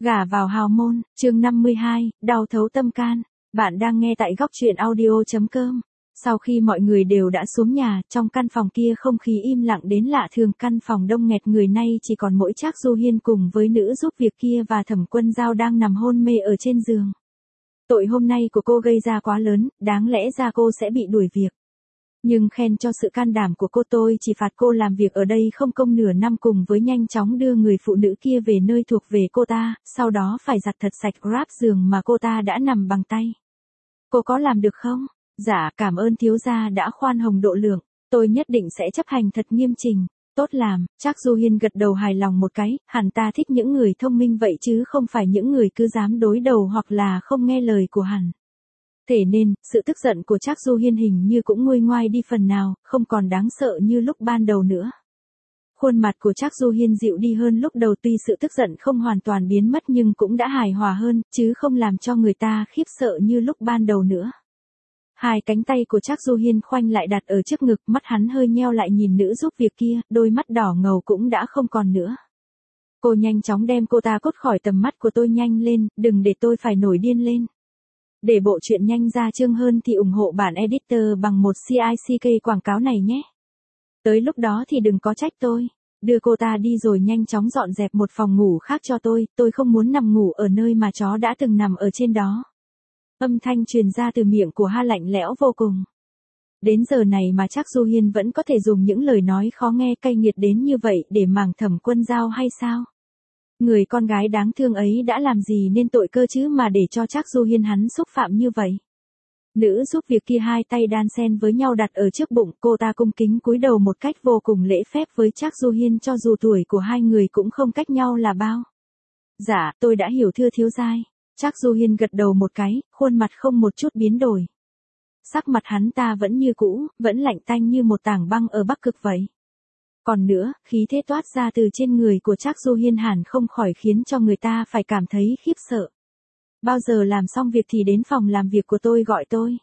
Gả vào hào môn, chương 52, đau thấu tâm can. Bạn đang nghe tại góc truyện audio.com. Sau khi mọi người đều đã xuống nhà, trong căn phòng kia không khí im lặng đến lạ thường, căn phòng đông nghẹt người, nay chỉ còn mỗi Trác Du Hiên cùng với nữ giúp việc kia và Thẩm Quân Dao đang nằm hôn mê ở trên giường. Tội hôm nay của cô gây ra quá lớn, đáng lẽ ra cô sẽ bị đuổi việc. Nhưng khen cho sự can đảm của cô, tôi chỉ phạt cô làm việc ở đây không công nửa năm cùng với nhanh chóng đưa người phụ nữ kia về nơi thuộc về cô ta, sau đó phải giặt thật sạch Grab giường mà cô ta đã nằm bằng tay. Cô có làm được không? Dạ, cảm ơn thiếu gia đã khoan hồng độ lượng, tôi nhất định sẽ chấp hành thật nghiêm trình. Tốt làm, Trác Du Hiên gật đầu hài lòng một cái, hẳn ta thích những người thông minh vậy chứ không phải những người cứ dám đối đầu hoặc là không nghe lời của hắn. Thế nên, sự tức giận của Trác Du Hiên hình như cũng nguôi ngoai đi phần nào, không còn đáng sợ như lúc ban đầu nữa. Khuôn mặt của Trác Du Hiên dịu đi hơn lúc đầu, tuy sự tức giận không hoàn toàn biến mất nhưng cũng đã hài hòa hơn, chứ không làm cho người ta khiếp sợ như lúc ban đầu nữa. Hai cánh tay của Trác Du Hiên khoanh lại đặt ở trước ngực, mắt hắn hơi nheo lại nhìn nữ giúp việc kia, đôi mắt đỏ ngầu cũng đã không còn nữa. Cô nhanh chóng đem cô ta cốt khỏi tầm mắt của tôi, nhanh lên, đừng để tôi phải nổi điên lên. Để bộ truyện nhanh ra chương hơn thì ủng hộ bản editor bằng một CICK quảng cáo này nhé. Tới lúc đó thì đừng có trách tôi. Đưa cô ta đi rồi nhanh chóng dọn dẹp một phòng ngủ khác cho tôi không muốn nằm ngủ ở nơi mà chó đã từng nằm ở trên đó. Âm thanh truyền ra từ miệng của Ha lạnh lẽo vô cùng. Đến giờ này mà Trác Du Hiên vẫn có thể dùng những lời nói khó nghe cay nghiệt đến như vậy để màng Thẩm Quân Dao hay sao? Người con gái đáng thương ấy đã làm gì nên tội cơ chứ mà để cho Trác Du Hiên hắn xúc phạm như vậy? Nữ giúp việc kia hai tay đan xen với nhau đặt ở trước bụng, cô ta cung kính cúi đầu một cách vô cùng lễ phép với Trác Du Hiên, cho dù tuổi của hai người cũng không cách nhau là bao. Dạ, tôi đã hiểu thưa thiếu giai. Trác Du Hiên gật đầu một cái, khuôn mặt không một chút biến đổi. Sắc mặt hắn ta vẫn như cũ, vẫn lạnh tanh như một tảng băng ở Bắc Cực vậy. Còn nữa, khí thế toát ra từ trên người của Trác Du Hiên hẳn không khỏi khiến cho người ta phải cảm thấy khiếp sợ. Bao giờ làm xong việc thì đến phòng làm việc của tôi gọi tôi.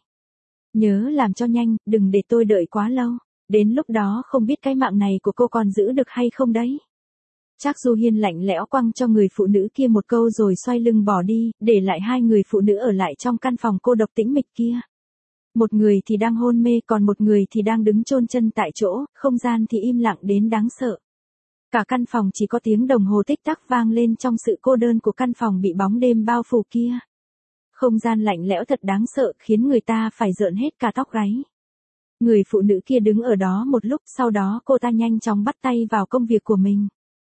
Nhớ làm cho nhanh, đừng để tôi đợi quá lâu. Đến lúc đó không biết cái mạng này của cô còn giữ được hay không đấy. Trác Du Hiên lạnh lẽo quăng cho người phụ nữ kia một câu rồi xoay lưng bỏ đi, để lại hai người phụ nữ ở lại trong căn phòng cô độc tĩnh mịch kia. Một người thì đang hôn mê, còn một người thì đang đứng chôn chân tại chỗ, không gian thì im lặng đến đáng sợ. Cả căn phòng chỉ có tiếng đồng hồ tích tắc vang lên trong sự cô đơn của căn phòng bị bóng đêm bao phủ kia. Không gian lạnh lẽo thật đáng sợ, khiến người ta phải rợn hết cả tóc gáy. Người phụ nữ kia đứng ở đó một lúc, sau đó cô ta nhanh chóng bắt tay vào công việc của mình.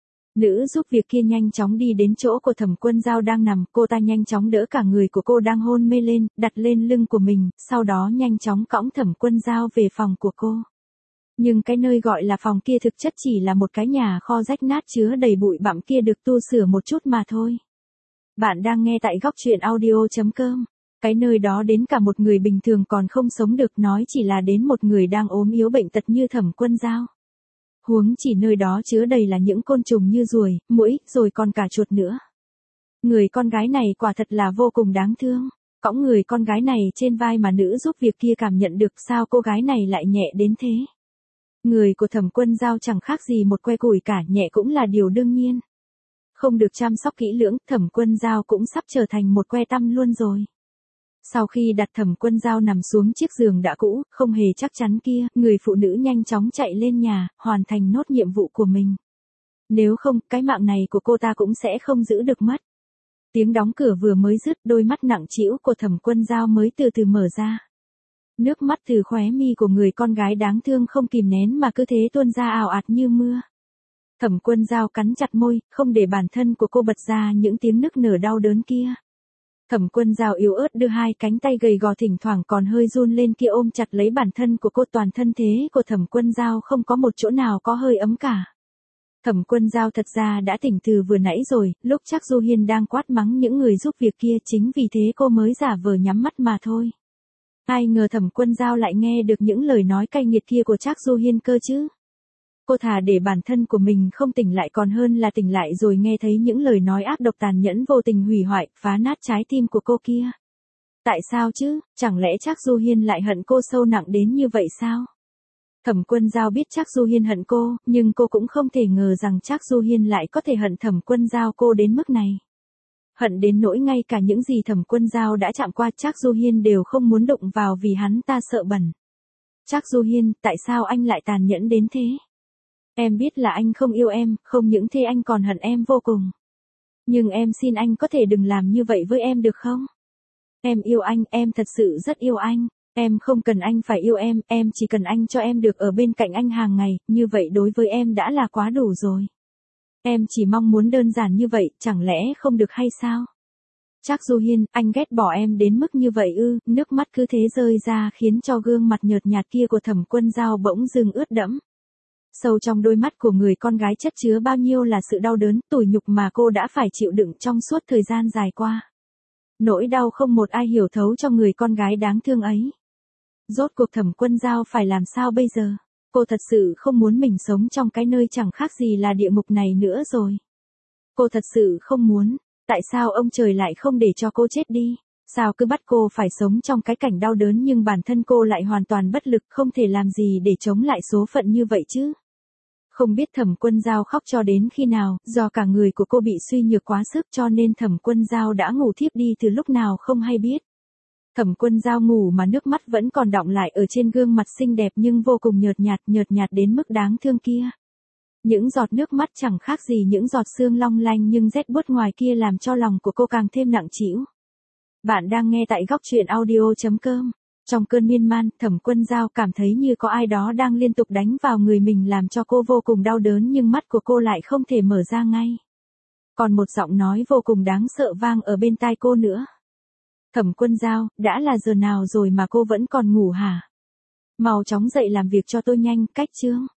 Nữ giúp việc kia nhanh chóng đi đến chỗ của Thẩm Quân Dao đang nằm, cô ta nhanh chóng đỡ cả người của cô đang hôn mê lên, đặt lên lưng của mình, sau đó nhanh chóng cõng Thẩm Quân Dao về phòng của cô. Nhưng cái nơi gọi là phòng kia thực chất chỉ là một cái nhà kho rách nát chứa đầy bụi bặm kia được tu sửa một chút mà thôi. Bạn đang nghe tại góc truyện audio.com. Cái nơi đó đến cả một người bình thường còn không sống được, nói chỉ là đến một người đang ốm yếu bệnh tật như Thẩm Quân Dao. Huống chỉ nơi đó chứa đầy là những côn trùng như ruồi, muỗi, rồi còn cả chuột nữa. Người con gái này quả thật là vô cùng đáng thương. Cõng người con gái này trên vai mà nữ giúp việc kia cảm nhận được sao cô gái này lại nhẹ đến thế. Người của Thẩm Quân Dao chẳng khác gì một que củi cả, nhẹ cũng là điều đương nhiên. Không được chăm sóc kỹ lưỡng, Thẩm Quân Dao cũng sắp trở thành một que tăm luôn rồi. Sau khi đặt Thẩm Quân Dao nằm xuống chiếc giường đã cũ, không hề chắc chắn kia, người phụ nữ nhanh chóng chạy lên nhà, hoàn thành nốt nhiệm vụ của mình. Nếu không, cái mạng này của cô ta cũng sẽ không giữ được mất. Tiếng đóng cửa vừa mới dứt, đôi mắt nặng trĩu của Thẩm Quân Dao mới từ từ mở ra. Nước mắt từ khóe mi của người con gái đáng thương không kìm nén mà cứ thế tuôn ra ào ạt như mưa. Thẩm Quân Dao cắn chặt môi, không để bản thân của cô bật ra những tiếng nức nở đau đớn kia. Thẩm Quân Dao yếu ớt đưa hai cánh tay gầy gò thỉnh thoảng còn hơi run lên kia ôm chặt lấy bản thân của cô, toàn thân thế của Thẩm Quân Dao không có một chỗ nào có hơi ấm cả. Thẩm Quân Dao thật ra đã tỉnh từ vừa nãy rồi, lúc Trác Du Hiên đang quát mắng những người giúp việc kia, chính vì thế cô mới giả vờ nhắm mắt mà thôi. Ai ngờ Thẩm Quân Dao lại nghe được những lời nói cay nghiệt kia của Trác Du Hiên cơ chứ. Cô thà để bản thân của mình không tỉnh lại còn hơn là tỉnh lại rồi nghe thấy những lời nói ác độc tàn nhẫn vô tình hủy hoại, phá nát trái tim của cô kia. Tại sao chứ, chẳng lẽ Trác Du Hiên lại hận cô sâu nặng đến như vậy sao? Thẩm Quân Dao biết Trác Du Hiên hận cô, nhưng cô cũng không thể ngờ rằng Trác Du Hiên lại có thể hận Thẩm Quân Dao cô đến mức này. Hận đến nỗi ngay cả những gì Thẩm Quân Dao đã chạm qua Trác Du Hiên đều không muốn đụng vào vì hắn ta sợ bẩn. Trác Du Hiên, tại sao anh lại tàn nhẫn đến thế? Em biết là anh không yêu em, không những thế anh còn hận em vô cùng. Nhưng em xin anh có thể đừng làm như vậy với em được không? Em yêu anh, em thật sự rất yêu anh. Em không cần anh phải yêu em chỉ cần anh cho em được ở bên cạnh anh hàng ngày, như vậy đối với em đã là quá đủ rồi. Em chỉ mong muốn đơn giản như vậy, chẳng lẽ không được hay sao? Trác Du Hiên, anh ghét bỏ em đến mức như vậy ư? Nước mắt cứ thế rơi ra khiến cho gương mặt nhợt nhạt kia của Thẩm Quân Dao bỗng dưng ướt đẫm. Sâu trong đôi mắt của người con gái chất chứa bao nhiêu là sự đau đớn, tủi nhục mà cô đã phải chịu đựng trong suốt thời gian dài qua. Nỗi đau không một ai hiểu thấu cho người con gái đáng thương ấy. Rốt cuộc Thẩm Quân Dao phải làm sao bây giờ? Cô thật sự không muốn mình sống trong cái nơi chẳng khác gì là địa ngục này nữa rồi. Cô thật sự không muốn. Tại sao ông trời lại không để cho cô chết đi? Sao cứ bắt cô phải sống trong cái cảnh đau đớn nhưng bản thân cô lại hoàn toàn bất lực không thể làm gì để chống lại số phận như vậy chứ? Không biết Thẩm Quân Dao khóc cho đến khi nào, do cả người của cô bị suy nhược quá sức cho nên Thẩm Quân Dao đã ngủ thiếp đi từ lúc nào không hay biết. Thẩm Quân Dao ngủ mà nước mắt vẫn còn đọng lại ở trên gương mặt xinh đẹp nhưng vô cùng nhợt nhạt đến mức đáng thương kia. Những giọt nước mắt chẳng khác gì những giọt sương long lanh nhưng rét buốt ngoài kia làm cho lòng của cô càng thêm nặng trĩu. Bạn đang nghe tại góc truyện audio.com. Trong cơn miên man, Thẩm Quân Dao cảm thấy như có ai đó đang liên tục đánh vào người mình làm cho cô vô cùng đau đớn nhưng mắt của cô lại không thể mở ra ngay. Còn một giọng nói vô cùng đáng sợ vang ở bên tai cô nữa. Thẩm Quân Dao, đã là giờ nào rồi mà cô vẫn còn ngủ hả? Mau chóng dậy làm việc cho tôi nhanh, cách chương.